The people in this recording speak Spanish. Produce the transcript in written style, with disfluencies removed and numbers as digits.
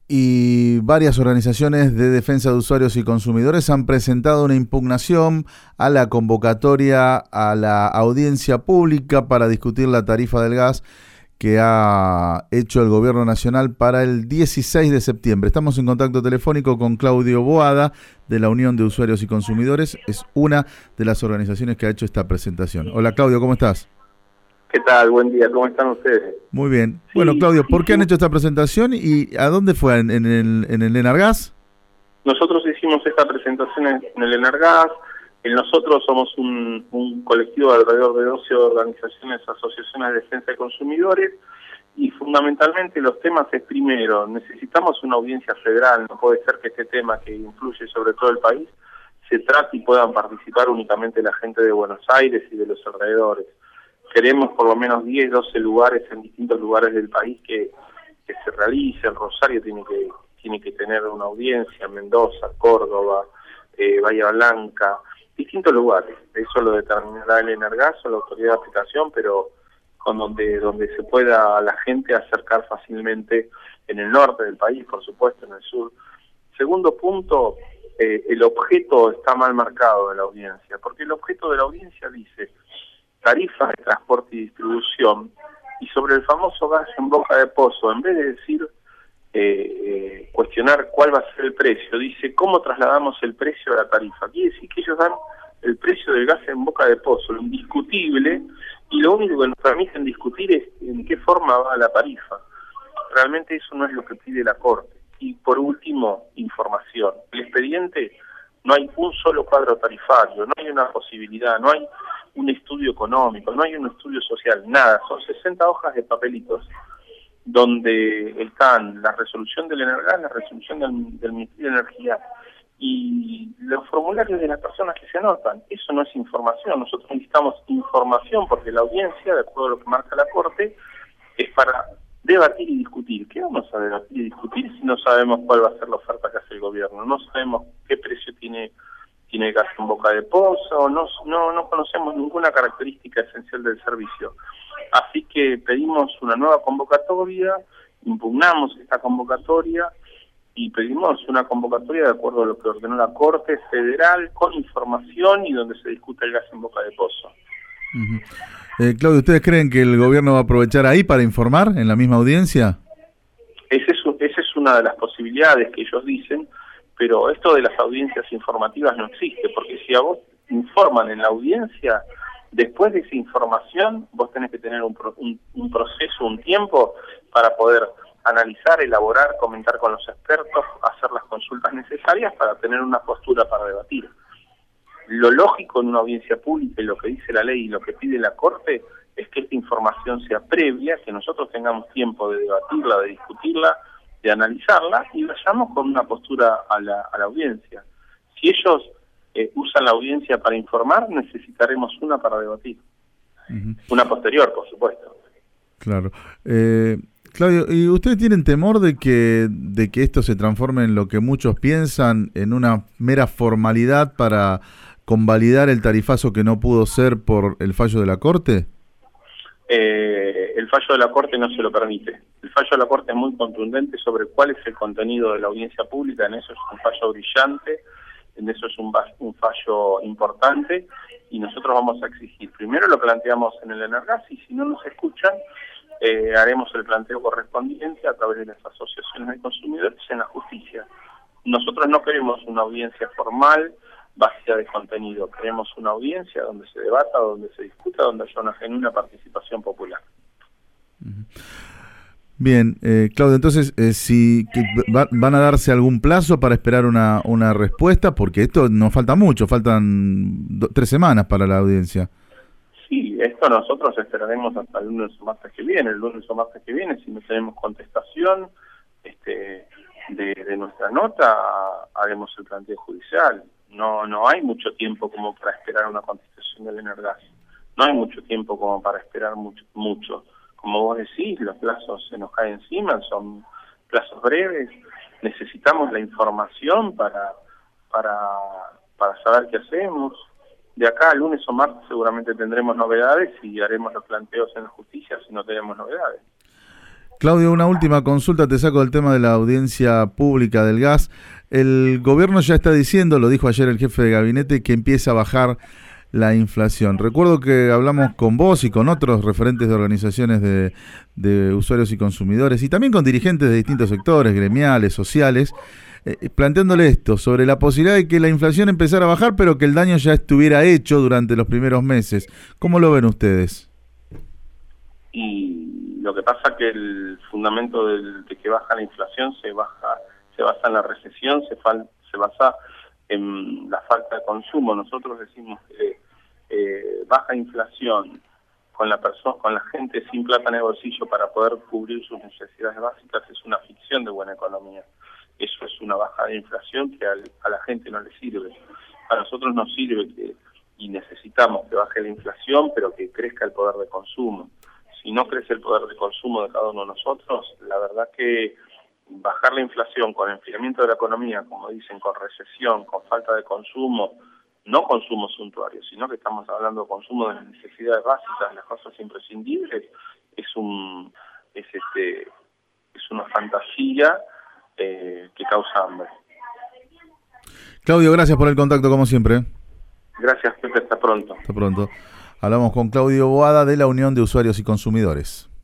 Y varias organizaciones de defensa de usuarios y consumidores han presentado una impugnación a la convocatoria a la audiencia pública para discutir la tarifa del gas que ha hecho el Gobierno Nacional para el 16 de septiembre. Estamos en contacto telefónico con Claudio Boada, de la Unión de Usuarios y Consumidores. Es una de las organizaciones que ha hecho esta presentación. Hola Claudio, ¿cómo estás? ¿Qué tal? Buen día, ¿cómo están ustedes? Muy bien. Bueno, Claudio, ¿por qué han hecho esta presentación y a dónde fue? ¿En el Enargas? Nosotros hicimos esta presentación en el Enargas. Nosotros somos un colectivo de alrededor de 12 organizaciones, asociaciones de defensa de consumidores, y fundamentalmente los temas es, primero, necesitamos una audiencia federal. No puede ser que este tema, que influye sobre todo el país, se trate y puedan participar únicamente la gente de Buenos Aires y de los alrededores. Queremos por lo menos 10, 12 lugares en distintos lugares del país que se realice. El Rosario tiene que tener una audiencia, Mendoza, Córdoba, Bahía Blanca, distintos lugares. Eso lo determinará el Enargas o la autoridad de aplicación, pero con donde se pueda la gente acercar fácilmente, en el norte del país, por supuesto, en el sur. Segundo punto, el objeto está mal marcado de la audiencia, porque el objeto de la audiencia dice tarifa de transporte y distribución, y sobre el famoso gas en boca de pozo, en vez de decir cuestionar cuál va a ser el precio, dice cómo trasladamos el precio a la tarifa. Quiere decir que ellos dan el precio del gas en boca de pozo, lo indiscutible, y lo único que nos permiten discutir es en qué forma va la tarifa. Realmente eso no es lo que pide la Corte. Y por último, información. El expediente, no hay un solo cuadro tarifario, no hay una posibilidad, no hay un estudio económico, no hay un estudio social, nada. Son 60 hojas de papelitos donde están la resolución del Enargas, la resolución del Ministerio de Energía y los formularios de las personas que se anotan. Eso no es información. Nosotros necesitamos información porque la audiencia, de acuerdo a lo que marca la Corte, es para debatir y discutir. ¿Qué vamos a debatir y discutir si no sabemos cuál va a ser la oferta que hace el gobierno? No sabemos qué precio tiene el gas en boca de pozo, no conocemos ninguna característica esencial del servicio. Así que pedimos una nueva convocatoria, impugnamos esta convocatoria y pedimos una convocatoria de acuerdo a lo que ordenó la Corte Federal, con información y donde se discuta el gas en boca de pozo. Claudio, ¿ustedes creen que el gobierno va a aprovechar ahí para informar en la misma audiencia? Esa es una de las posibilidades que ellos dicen, pero esto de las audiencias informativas no existe, porque si a vos informan en la audiencia, después de esa información vos tenés que tener un proceso, un tiempo para poder analizar, elaborar, comentar con los expertos, hacer las consultas necesarias para tener una postura para debatir. Lo lógico en una audiencia pública, y lo que dice la ley y lo que pide la Corte, es que esta información sea previa, que nosotros tengamos tiempo de debatirla, de discutirla, de analizarla, y vayamos con una postura a la audiencia. Si ellos usan la audiencia para informar, necesitaremos una para debatir. Una posterior, por supuesto. Claro. Claudio, ¿y ustedes tienen temor de que esto se transforme en lo que muchos piensan, en una mera formalidad para convalidar el tarifazo que no pudo ser por el fallo de la Corte? El fallo de la Corte no se lo permite. El fallo de la Corte es muy contundente sobre cuál es el contenido de la audiencia pública. En eso es un fallo brillante, en eso es un fallo importante, y nosotros vamos a exigir. Primero lo planteamos en el Enargas, y si no nos escuchan, haremos el planteo correspondiente a través de las asociaciones de consumidores en la justicia. Nosotros no queremos una audiencia formal, vacía de contenido. Queremos una audiencia donde se debata, donde se discuta, donde haya una genuina participación popular. Bien, Claudio, entonces, ¿van a darse algún plazo para esperar una respuesta? Porque esto no falta mucho, faltan 3 semanas para la audiencia. Sí, esto nosotros esperaremos hasta el lunes o martes que viene. El lunes o martes que viene, si no tenemos contestación de nuestra nota, haremos el planteo judicial. No hay mucho tiempo como para esperar una contestación del Enargas. No hay mucho tiempo como para esperar mucho. Como vos decís, los plazos se nos caen encima, son plazos breves. Necesitamos la información para saber qué hacemos. De acá al lunes o martes seguramente tendremos novedades y haremos los planteos en la justicia si no tenemos novedades. Claudio, una última consulta, te saco del tema de la audiencia pública del gas. El gobierno ya está diciendo, lo dijo ayer el jefe de gabinete, que empieza a bajar la inflación. Recuerdo que hablamos con vos y con otros referentes de organizaciones de usuarios y consumidores y también con dirigentes de distintos sectores, gremiales, sociales, planteándole esto, sobre la posibilidad de que la inflación empezara a bajar, pero que el daño ya estuviera hecho durante los primeros meses. ¿Cómo lo ven ustedes? Y lo que pasa que el fundamento de que baja la inflación se basa en la recesión, se basa en la falta de consumo. Nosotros decimos que baja inflación con la gente sin plata en el bolsillo para poder cubrir sus necesidades básicas es una ficción de buena economía. Eso es una baja de inflación que a la gente no le sirve. A nosotros nos sirve y necesitamos que baje la inflación, pero que crezca el poder de consumo. Si no crece el poder de consumo de cada uno de nosotros, la verdad que bajar la inflación con enfriamiento de la economía, como dicen, con recesión, con falta de consumo, no consumo suntuario, sino que estamos hablando de consumo de las necesidades básicas, las cosas imprescindibles, es una fantasía que causa hambre. Claudio, gracias por el contacto como siempre. Gracias, Pepe, hasta pronto. Hasta pronto. Hablamos con Claudio Boada de la Unión de Usuarios y Consumidores.